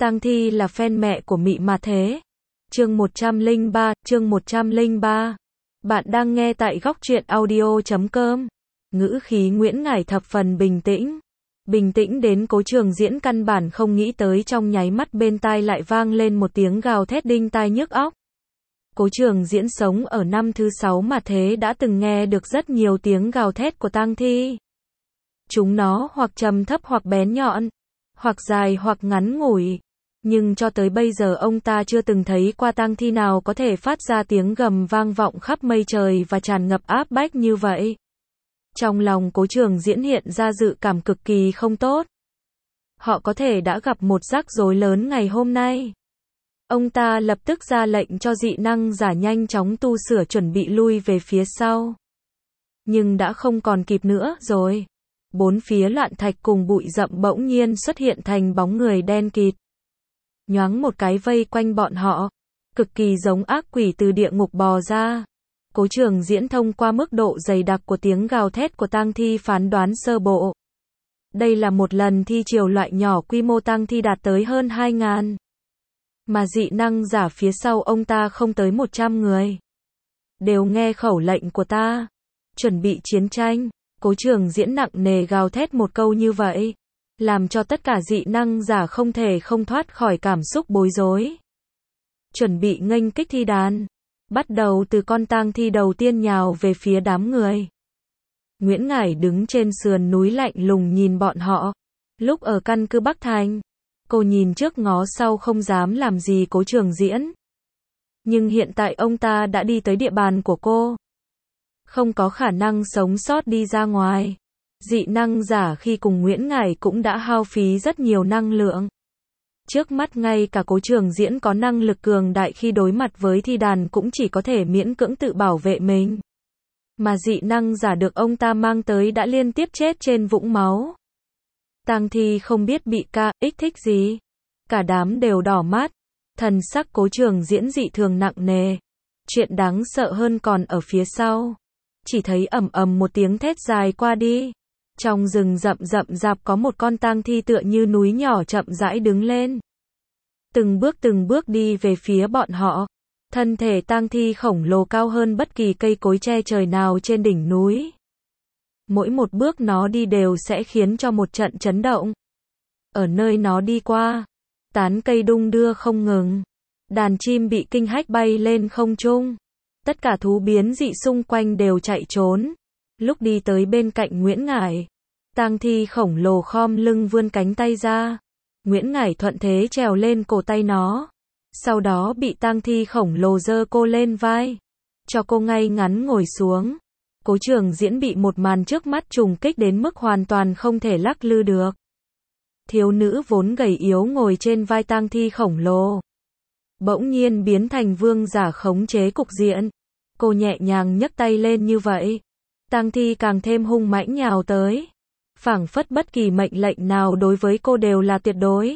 Tang Thi là fan mẹ của Mị mà thế. Chương 103. Bạn đang nghe tại góc truyện audio.com. Ngữ khí Nguyễn Ngải thập phần bình tĩnh. Bình tĩnh đến Cố Trường Diễn căn bản không nghĩ tới trong nháy mắt bên tai lại vang lên một tiếng gào thét đinh tai nhức óc. Cố Trường Diễn sống ở năm thứ 6 mà thế đã từng nghe được rất nhiều tiếng gào thét của tang thi. Chúng nó hoặc trầm thấp hoặc bén nhọn, hoặc dài hoặc ngắn ngủi. Nhưng cho tới bây giờ ông ta chưa từng thấy qua tang thi nào có thể phát ra tiếng gầm vang vọng khắp mây trời và tràn ngập áp bách như vậy. Trong lòng Cố Trường Diễn hiện ra dự cảm cực kỳ không tốt. Họ có thể đã gặp một rắc rối lớn ngày hôm nay. Ông ta lập tức ra lệnh cho dị năng giả nhanh chóng tu sửa chuẩn bị lui về phía sau. Nhưng đã không còn kịp nữa rồi. Bốn phía loạn thạch cùng bụi rậm bỗng nhiên xuất hiện thành bóng người đen kịt. Nhoáng một cái vây quanh bọn họ. Cực kỳ giống ác quỷ từ địa ngục bò ra. Cố Trường Diễn thông qua mức độ dày đặc của tiếng gào thét của tang thi phán đoán sơ bộ. Đây là một lần thi triều loại nhỏ, quy mô tang thi đạt tới hơn 2.000. Mà dị năng giả phía sau ông ta không tới 100 người. Đều nghe khẩu lệnh của ta. Chuẩn bị chiến tranh. Cố Trường Diễn nặng nề gào thét một câu như vậy. Làm cho tất cả dị năng giả không thể không thoát khỏi cảm xúc bối rối. Chuẩn bị nghênh kích thi đàn. Bắt đầu từ con tang thi đầu tiên nhào về phía đám người. Nguyễn Ngải đứng trên sườn núi lạnh lùng nhìn bọn họ. Lúc ở căn cứ Bắc Thành, cô nhìn trước ngó sau không dám làm gì Cố Trường Diễn. Nhưng hiện tại ông ta đã đi tới địa bàn của cô. Không có khả năng sống sót đi ra ngoài. Dị năng giả khi cùng Nguyễn Ngải cũng đã hao phí rất nhiều năng lượng. Trước mắt ngay cả Cố Trường Diễn có năng lực cường đại khi đối mặt với thi đàn cũng chỉ có thể miễn cưỡng tự bảo vệ mình. Mà dị năng giả được ông ta mang tới đã liên tiếp chết trên vũng máu. Tang thi không biết bị kích thích gì. Cả đám đều đỏ mắt. Thần sắc Cố Trường Diễn dị thường nặng nề. Chuyện đáng sợ hơn còn ở phía sau. Chỉ thấy ầm ầm một tiếng thét dài qua đi. Trong rừng rậm rạp có một con tang thi tựa như núi nhỏ chậm rãi đứng lên. Từng bước đi về phía bọn họ. Thân thể tang thi khổng lồ cao hơn bất kỳ cây cối che trời nào trên đỉnh núi. Mỗi một bước nó đi đều sẽ khiến cho một trận chấn động. Ở nơi nó đi qua, tán cây đung đưa không ngừng. Đàn chim bị kinh hách bay lên không trung. Tất cả thú biến dị xung quanh đều chạy trốn. Lúc đi tới bên cạnh Nguyễn Ngải, tang thi khổng lồ khom lưng vươn cánh tay ra. Nguyễn Ngải thuận thế trèo lên cổ tay nó. Sau đó bị tang thi khổng lồ giơ cô lên vai. Cho cô ngay ngắn ngồi xuống. Cố Trường Diễn bị một màn trước mắt trùng kích đến mức hoàn toàn không thể lắc lư được. Thiếu nữ vốn gầy yếu ngồi trên vai tang thi khổng lồ. Bỗng nhiên biến thành vương giả khống chế cục diện. Cô nhẹ nhàng nhấc tay lên như vậy. Tang thi càng thêm hung mãnh nhào tới. Phảng phất bất kỳ mệnh lệnh nào đối với cô đều là tuyệt đối.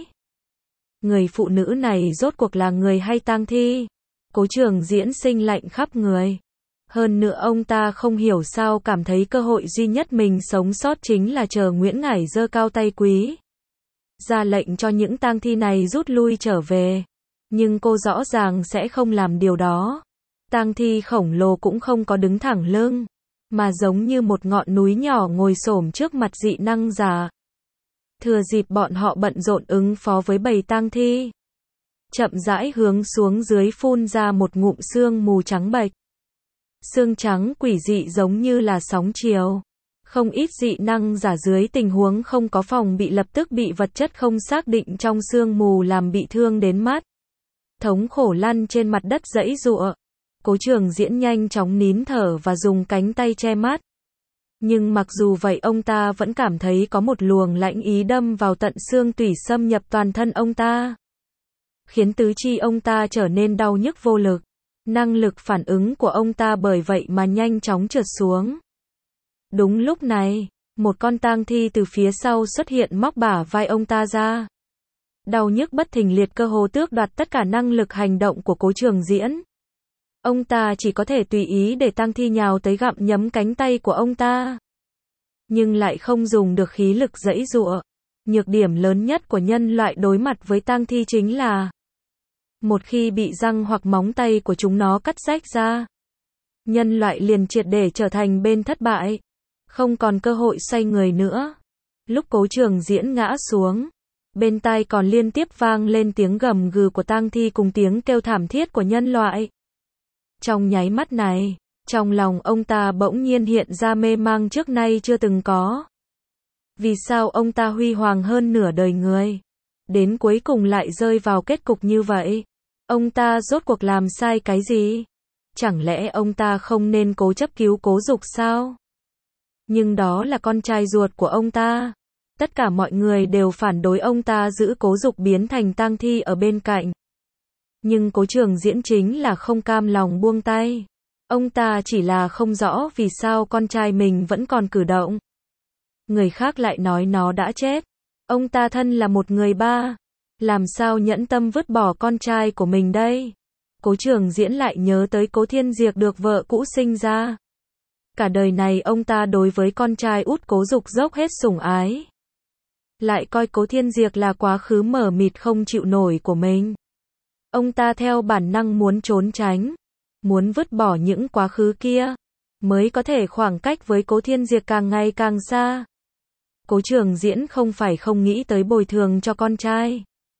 Người phụ nữ này rốt cuộc là người hay tang thi? Cố Trường Diễn sinh lạnh khắp người. Hơn nữa ông ta không hiểu sao cảm thấy cơ hội duy nhất mình sống sót chính là chờ Nguyễn Ngải giơ cao tay quý. Ra lệnh cho những tang thi này rút lui trở về. Nhưng cô rõ ràng sẽ không làm điều đó. Tang thi khổng lồ cũng không có đứng thẳng lưng. Mà giống như một ngọn núi nhỏ ngồi xổm trước mặt dị năng giả. Thừa dịp bọn họ bận rộn ứng phó với bầy tang thi. Chậm rãi hướng xuống dưới phun ra một ngụm sương mù trắng bệch. Sương trắng quỷ dị giống như là sóng chiều. Không ít dị năng giả dưới tình huống không có phòng bị lập tức bị vật chất không xác định trong sương mù làm bị thương đến mắt. Thống khổ lăn trên mặt đất giãy giụa. Cố Trường Diễn nhanh chóng nín thở và dùng cánh tay che mắt. Nhưng mặc dù vậy ông ta vẫn cảm thấy có một luồng lãnh ý đâm vào tận xương tủy xâm nhập toàn thân ông ta. Khiến tứ chi ông ta trở nên đau nhức vô lực. Năng lực phản ứng của ông ta bởi vậy mà nhanh chóng trượt xuống. Đúng lúc này, một con tang thi từ phía sau xuất hiện móc bả vai ông ta ra. Đau nhức bất thình liệt cơ hồ tước đoạt tất cả năng lực hành động của Cố Trường Diễn. Ông ta chỉ có thể tùy ý để tang thi nhào tới gặm nhấm cánh tay của ông ta. Nhưng lại không dùng được khí lực giãy giụa. Nhược điểm lớn nhất của nhân loại đối mặt với tang thi chính là một khi bị răng hoặc móng tay của chúng nó cắt rách ra, nhân loại liền triệt để trở thành bên thất bại, không còn cơ hội xoay người nữa. Lúc Cố Trường Diễn ngã xuống, bên tai còn liên tiếp vang lên tiếng gầm gừ của tang thi cùng tiếng kêu thảm thiết của nhân loại. Trong nháy mắt này, trong lòng ông ta bỗng nhiên hiện ra mê mang trước nay chưa từng có. Vì sao ông ta huy hoàng hơn nửa đời người, đến cuối cùng lại rơi vào kết cục như vậy? Ông ta rốt cuộc làm sai cái gì? Chẳng lẽ ông ta không nên cố chấp cứu Cố Dục sao? Nhưng đó là con trai ruột của ông ta. Tất cả mọi người đều phản đối ông ta giữ Cố Dục biến thành tang thi ở bên cạnh. Nhưng Cố Trường Diễn chính là không cam lòng buông tay. Ông ta chỉ là không rõ vì sao con trai mình vẫn còn cử động. Người khác lại nói nó đã chết. Ông ta thân là một người ba, làm sao nhẫn tâm vứt bỏ con trai của mình đây? Cố Trường Diễn lại nhớ tới Cố Thiên Diệp được vợ cũ sinh ra. Cả đời này ông ta đối với con trai út Cố Dục dốc hết sủng ái. Lại coi Cố Thiên Diệp là quá khứ mờ mịt không chịu nổi của mình. Ông ta theo bản năng muốn trốn tránh, muốn vứt bỏ những quá khứ kia, mới có thể khoảng cách với Cố Thiên Diệp càng ngày càng xa. Cố Trường Diễn không phải không nghĩ tới bồi thường cho con trai.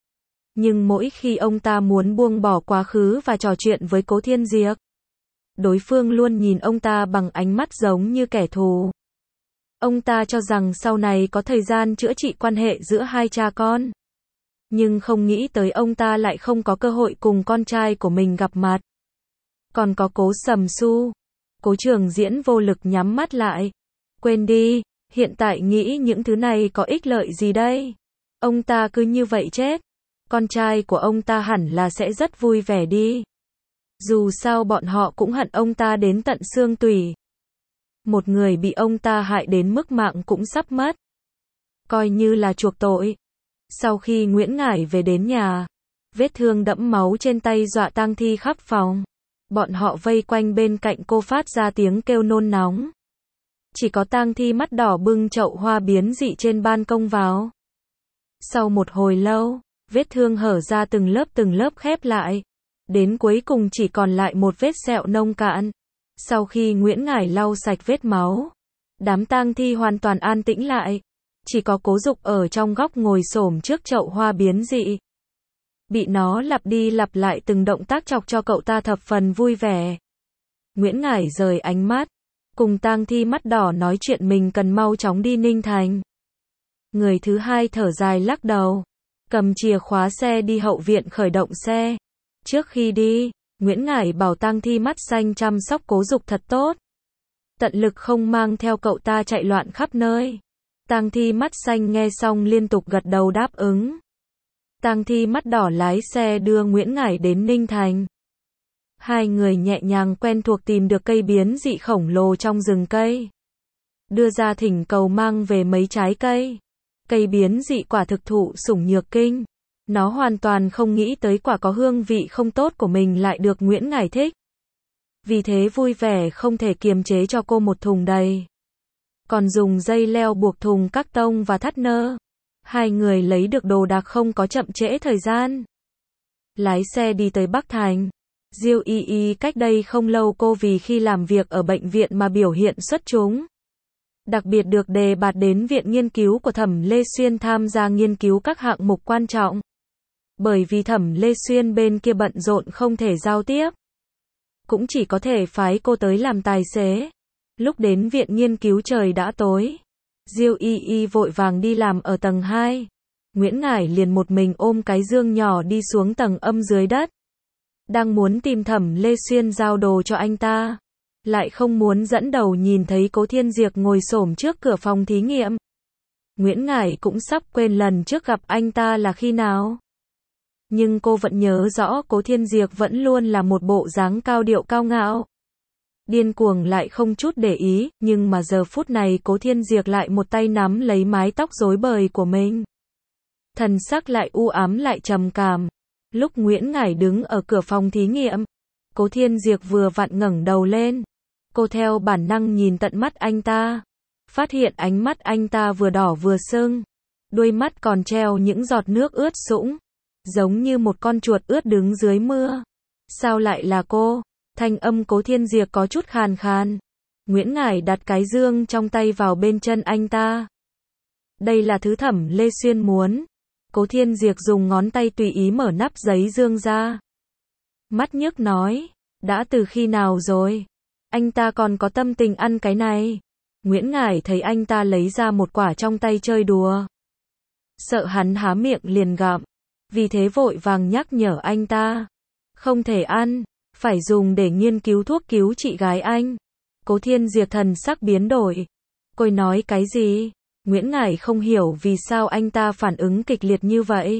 Nhưng mỗi khi ông ta muốn buông bỏ quá khứ và trò chuyện với Cố Thiên Diệp, đối phương luôn nhìn ông ta bằng ánh mắt giống như kẻ thù. Ông ta cho rằng sau này có thời gian chữa trị quan hệ giữa hai cha con. Nhưng không nghĩ tới ông ta lại không có cơ hội cùng con trai của mình gặp mặt. Còn có Cố Sầm Xu. Cố Trường Diễn vô lực nhắm mắt lại. Quên đi, hiện tại nghĩ những thứ này có ích lợi gì đây? Ông ta cứ như vậy chết. Con trai của ông ta hẳn là sẽ rất vui vẻ đi. Dù sao bọn họ cũng hận ông ta đến tận xương tủy. Một người bị ông ta hại đến mức mạng cũng sắp mất. Coi như là chuộc tội. Sau khi Nguyễn Ngải về đến nhà, vết thương đẫm máu trên tay dọa tang thi khắp phòng. Bọn họ vây quanh bên cạnh cô phát ra tiếng kêu nôn nóng. Chỉ có tang thi mắt đỏ bưng chậu hoa biến dị trên ban công vào. Sau một hồi lâu, vết thương hở ra từng lớp khép lại. Đến cuối cùng chỉ còn lại một vết sẹo nông cạn. Sau khi Nguyễn Ngải lau sạch vết máu, đám tang thi hoàn toàn an tĩnh lại. Chỉ có Cố Dục ở trong góc ngồi xổm trước chậu hoa biến dị. Bị nó lặp đi lặp lại từng động tác chọc cho cậu ta thập phần vui vẻ. Nguyễn Ngải rời ánh mắt, cùng tang thi mắt đỏ nói chuyện mình cần mau chóng đi Ninh Thành. Người thứ hai thở dài lắc đầu, cầm chìa khóa xe đi hậu viện khởi động xe. Trước khi đi, Nguyễn Ngải bảo tang thi mắt xanh chăm sóc Cố Dục thật tốt. Tận lực không mang theo cậu ta chạy loạn khắp nơi. Tang thi mắt xanh nghe xong liên tục gật đầu đáp ứng. Tang thi mắt đỏ lái xe đưa Nguyễn Ngải đến Ninh Thành. Hai người nhẹ nhàng quen thuộc tìm được cây biến dị khổng lồ trong rừng cây. Đưa ra thỉnh cầu mang về mấy trái cây. Cây biến dị quả thực thụ sủng nhược kinh. Nó hoàn toàn không nghĩ tới quả có hương vị không tốt của mình lại được Nguyễn Ngải thích. Vì thế vui vẻ không thể kiềm chế cho cô một thùng đầy. Còn dùng dây leo buộc thùng các tông và thắt nơ. Hai người lấy được đồ đạc không có chậm trễ thời gian. Lái xe đi tới Bắc Thành. Diêu Y Y cách đây không lâu cô vì khi làm việc ở bệnh viện mà biểu hiện xuất chúng. Đặc biệt được đề bạt đến viện nghiên cứu của Thẩm Lê Xuyên tham gia nghiên cứu các hạng mục quan trọng. Bởi vì Thẩm Lê Xuyên bên kia bận rộn không thể giao tiếp, cũng chỉ có thể phái cô tới làm tài xế. Lúc đến viện nghiên cứu trời đã tối. Diêu Y Y vội vàng đi làm ở tầng 2. Nguyễn Ngải liền một mình ôm cái dương nhỏ đi xuống tầng âm dưới đất. Đang muốn tìm Thẩm Lê Xuyên giao đồ cho anh ta, lại không muốn dẫn đầu nhìn thấy Cố Thiên Diệp ngồi xổm trước cửa phòng thí nghiệm. Nguyễn Ngải cũng sắp quên lần trước gặp anh ta là khi nào. Nhưng cô vẫn nhớ rõ Cố Thiên Diệp vẫn luôn là một bộ dáng cao điệu cao ngạo. Điên cuồng lại không chút để ý, nhưng mà giờ phút này Cố Thiên Diệp lại một tay nắm lấy mái tóc rối bời của mình. Thần sắc lại u ám lại trầm cảm. Lúc Nguyễn Ngải đứng ở cửa phòng thí nghiệm, Cố Thiên Diệp vừa vặn ngẩng đầu lên. Cô theo bản năng nhìn tận mắt anh ta, phát hiện ánh mắt anh ta vừa đỏ vừa sưng. đuôi mắt còn treo những giọt nước ướt sũng, giống như một con chuột ướt đứng dưới mưa. Sao lại là cô? Thanh âm Cố Thiên Diệp có chút khàn khàn. Nguyễn Ngải đặt cái dương trong tay vào bên chân anh ta. Đây là thứ Thẩm Lê Xuyên muốn. Cố Thiên Diệp dùng ngón tay tùy ý mở nắp giấy dương ra. Mắt nhức nói, đã từ khi nào rồi? Anh ta còn có tâm tình ăn cái này. Nguyễn Ngải thấy anh ta lấy ra một quả trong tay chơi đùa. Sợ hắn há miệng liền gặm. Vì thế vội vàng nhắc nhở anh ta. Không thể ăn, phải dùng để nghiên cứu thuốc cứu chị gái anh. Cố Thiên Diệp thần sắc biến đổi. Cô nói cái gì? Nguyễn Ngải không hiểu vì sao anh ta phản ứng kịch liệt như vậy.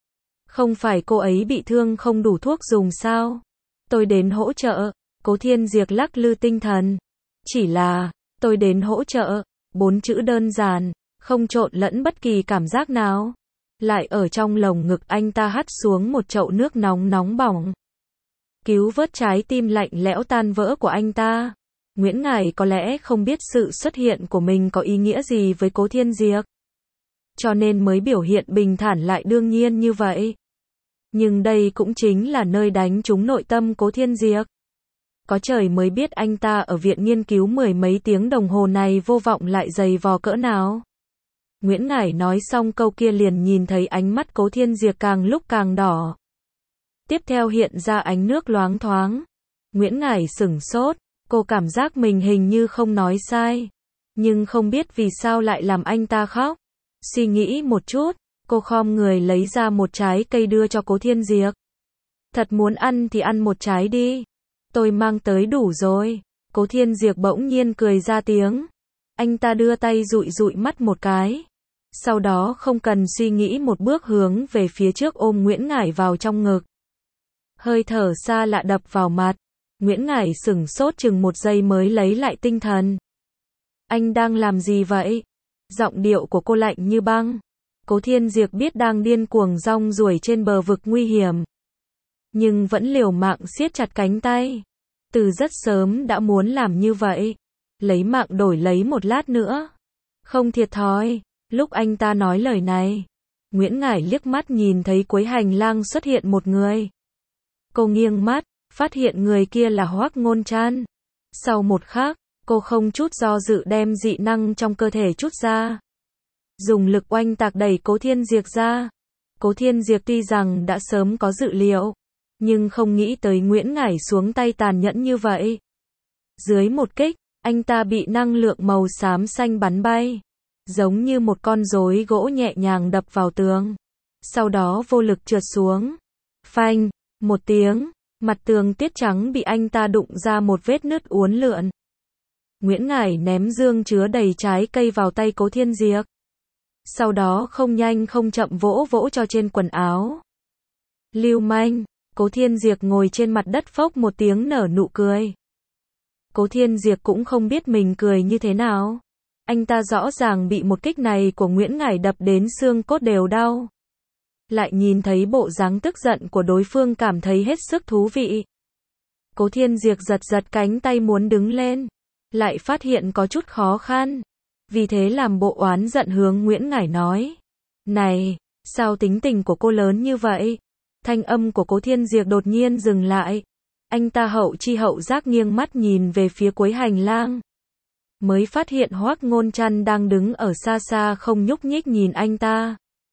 Không phải cô ấy bị thương không đủ thuốc dùng sao? Tôi đến hỗ trợ. Cố Thiên Diệp lắc lư tinh thần. Chỉ là, tôi đến hỗ trợ. 4 chữ đơn giản, không trộn lẫn bất kỳ cảm giác nào. Lại ở trong lồng ngực anh ta hắt xuống một chậu nước nóng nóng bỏng. Cứu vớt trái tim lạnh lẽo tan vỡ của anh ta. Nguyễn Ngải có lẽ không biết sự xuất hiện của mình có ý nghĩa gì với Cố Thiên Diệp. Cho nên mới biểu hiện bình thản lại đương nhiên như vậy. Nhưng đây cũng chính là nơi đánh trúng nội tâm Cố Thiên Diệp. Có trời mới biết anh ta ở viện nghiên cứu 10 mấy tiếng đồng hồ này vô vọng lại dày vò cỡ nào. Nguyễn Ngải nói xong câu kia liền nhìn thấy ánh mắt Cố Thiên Diệp càng lúc càng đỏ. Tiếp theo hiện ra ánh nước loáng thoáng. Nguyễn Ngải sửng sốt, cô cảm giác mình hình như không nói sai. Nhưng không biết vì sao lại làm anh ta khóc. Suy nghĩ một chút, cô khom người lấy ra một trái cây đưa cho Cố Thiên Diệp. Thật muốn ăn thì ăn một trái đi. Tôi mang tới đủ rồi. Cố Thiên Diệp bỗng nhiên cười ra tiếng. Anh ta đưa tay dụi dụi mắt một cái. Sau đó không cần suy nghĩ một bước hướng về phía trước ôm Nguyễn Ngải vào trong ngực. Hơi thở xa lạ đập vào mặt. Nguyễn Ngải sửng sốt chừng 1 giây mới lấy lại tinh thần. Anh đang làm gì vậy? Giọng điệu của cô lạnh như băng. Cố Thiên Diệp biết đang điên cuồng rong ruổi trên bờ vực nguy hiểm. Nhưng vẫn liều mạng siết chặt cánh tay. Từ rất sớm đã muốn làm như vậy. Lấy mạng đổi lấy một lát nữa. Không thiệt thòi. Lúc anh ta nói lời này, Nguyễn Ngải liếc mắt nhìn thấy cuối hành lang xuất hiện một người. Cô nghiêng mắt, phát hiện người kia là Hoắc Ngôn Trăn. Sau một khắc, cô không chút do dự đem dị năng trong cơ thể trút ra. Dùng lực oanh tạc đẩy Cố Thiên Diệp ra. Cố Thiên Diệp tuy rằng đã sớm có dự liệu, nhưng không nghĩ tới Nguyễn Ngải xuống tay tàn nhẫn như vậy. Dưới một kích, anh ta bị năng lượng màu xám xanh bắn bay. Giống như một con rối gỗ nhẹ nhàng đập vào tường. Sau đó vô lực trượt xuống. Phanh, một tiếng, mặt tường tiết trắng bị anh ta đụng ra một vết nứt uốn lượn. Nguyễn Ngải ném dương chứa đầy trái cây vào tay Cố Thiên Diệp. Sau đó không nhanh không chậm vỗ vỗ cho trên quần áo. Lưu manh, Cố Thiên Diệp ngồi trên mặt đất phốc một tiếng nở nụ cười. Cố Thiên Diệp cũng không biết mình cười như thế nào. Anh ta rõ ràng bị một kích này của Nguyễn Ngải đập đến xương cốt đều đau. Lại nhìn thấy bộ dáng tức giận của đối phương cảm thấy hết sức thú vị. Cố Thiên Diệp giật giật cánh tay muốn đứng lên. Lại phát hiện có chút khó khăn. Vì thế làm bộ oán giận hướng Nguyễn Ngải nói. Này, sao tính tình của cô lớn như vậy? Thanh âm của Cố Thiên Diệp đột nhiên dừng lại. Anh ta hậu chi hậu giác nghiêng mắt nhìn về phía cuối hành lang. Mới phát hiện Hoắc Ngôn Trăn đang đứng ở xa xa không nhúc nhích nhìn anh ta.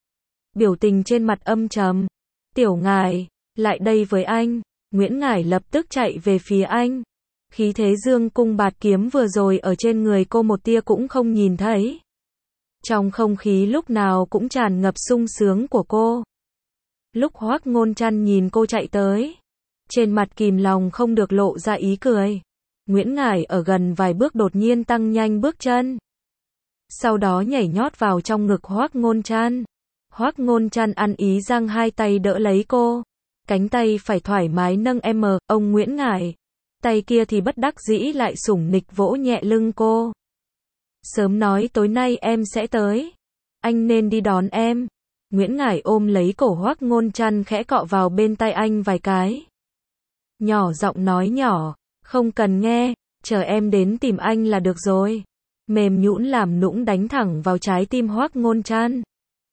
Biểu tình trên mặt âm trầm. Tiểu Ngải, lại đây với anh. Nguyễn Ngải lập tức chạy về phía anh. Khí thế dương cung bạt kiếm vừa rồi ở trên người cô một tia cũng không nhìn thấy. Trong không khí lúc nào cũng tràn ngập sung sướng của cô. Lúc Hoắc Ngôn Trăn nhìn cô chạy tới, trên mặt kìm lòng không được lộ ra ý cười. Nguyễn Ngải ở gần vài bước đột nhiên tăng nhanh bước chân. Sau đó nhảy nhót vào trong ngực Hoắc Ngôn Trăn. Hoắc Ngôn Trăn ăn ý giang hai tay đỡ lấy cô. Cánh tay phải thoải mái nâng ông Nguyễn Ngải. Tay kia thì bất đắc dĩ lại sủng nịch vỗ nhẹ lưng cô. Sớm nói tối nay em sẽ tới. Anh nên đi đón em. Nguyễn Ngải ôm lấy cổ Hoắc Ngôn Trăn khẽ cọ vào bên tai anh vài cái. Nhỏ giọng nói nhỏ, không cần nghe, chờ em đến tìm anh là được rồi. Mềm nhũn làm nũng đánh thẳng vào trái tim Hoắc Ngôn Trăn.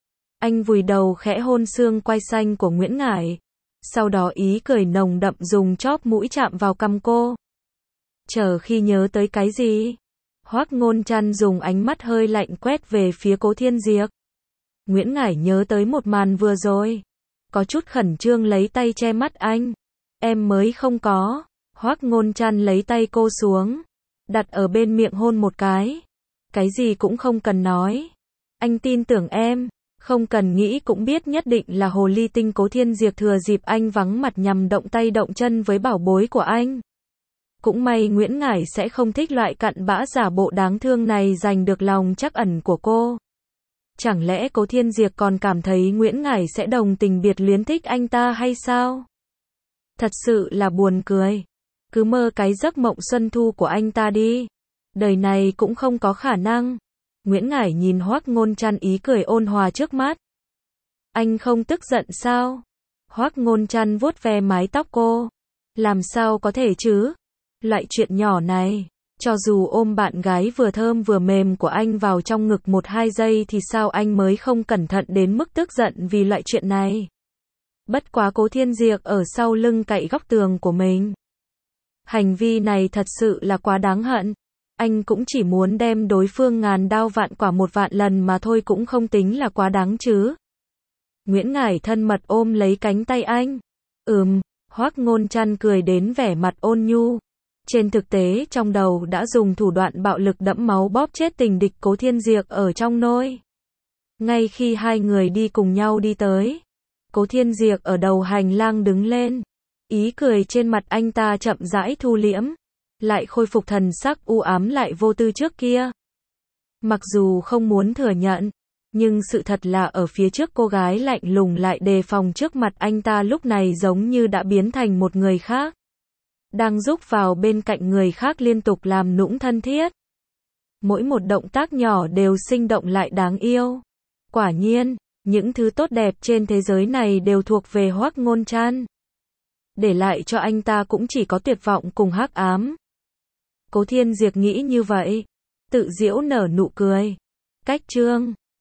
Anh vùi đầu khẽ hôn xương quai xanh của Nguyễn Ngải. Sau đó ý cười nồng đậm dùng chóp mũi chạm vào cằm cô. Chờ khi nhớ tới cái gì? Hoắc Ngôn Trăn dùng ánh mắt hơi lạnh quét về phía Cố Thiên Diệp. Nguyễn Ngải nhớ tới một màn vừa rồi. Có chút khẩn trương lấy tay che mắt anh. Em mới không có. Hoắc Ngôn Trăn lấy tay cô xuống. Đặt ở bên miệng hôn một cái. Cái gì cũng không cần nói. Anh tin tưởng em. Không cần nghĩ cũng biết nhất định là hồ ly tinh Cố Thiên Diệp thừa dịp anh vắng mặt nhằm động tay động chân với bảo bối của anh. Cũng may Nguyễn Ngải sẽ không thích loại cặn bã giả bộ đáng thương này giành được lòng trắc ẩn của cô. Chẳng lẽ Cố Thiên Diệp còn cảm thấy Nguyễn Ngải sẽ đồng tình biệt luyến thích anh ta hay sao? Thật sự là buồn cười. Cứ mơ cái giấc mộng xuân thu của anh ta đi. Đời này cũng không có khả năng. Nguyễn Ngải nhìn Hoắc Ngôn Trăn ý cười ôn hòa trước mắt. Anh không tức giận sao? Hoắc Ngôn Trăn vuốt ve mái tóc cô. Làm sao có thể chứ? Loại chuyện nhỏ này, cho dù ôm bạn gái vừa thơm vừa mềm của anh vào trong ngực 1-2 giây thì sao anh mới không cẩn thận đến mức tức giận vì loại chuyện này. Bất quá Cố Thiên Diệp ở sau lưng cậy góc tường của mình. Hành vi này thật sự là quá đáng hận. Anh cũng chỉ muốn đem đối phương ngàn đao vạn quả 1 vạn lần mà thôi cũng không tính là quá đáng chứ. Nguyễn Ngải thân mật ôm lấy cánh tay anh. Hoắc Ngôn Trăn cười đến vẻ mặt ôn nhu. Trên thực tế trong đầu đã dùng thủ đoạn bạo lực đẫm máu bóp chết tình địch Cố Thiên Diệp ở trong nôi. Ngay khi hai người đi cùng nhau đi tới, Cố Thiên Diệp ở đầu hành lang đứng lên. Ý cười trên mặt anh ta chậm rãi thu liễm, lại khôi phục thần sắc u ám lại vô tư trước kia. Mặc dù không muốn thừa nhận, nhưng sự thật là ở phía trước cô gái lạnh lùng lại đề phòng trước mặt anh ta lúc này giống như đã biến thành một người khác. Đang rúc vào bên cạnh người khác liên tục làm nũng thân thiết. Mỗi một động tác nhỏ đều sinh động lại đáng yêu. Quả nhiên, những thứ tốt đẹp trên thế giới này đều thuộc về Hoắc Ngôn Trăn. Để lại cho anh ta cũng chỉ có tuyệt vọng cùng hắc ám. Cố Thiên Diệp nghĩ như vậy, tự giễu nở nụ cười. Cách chương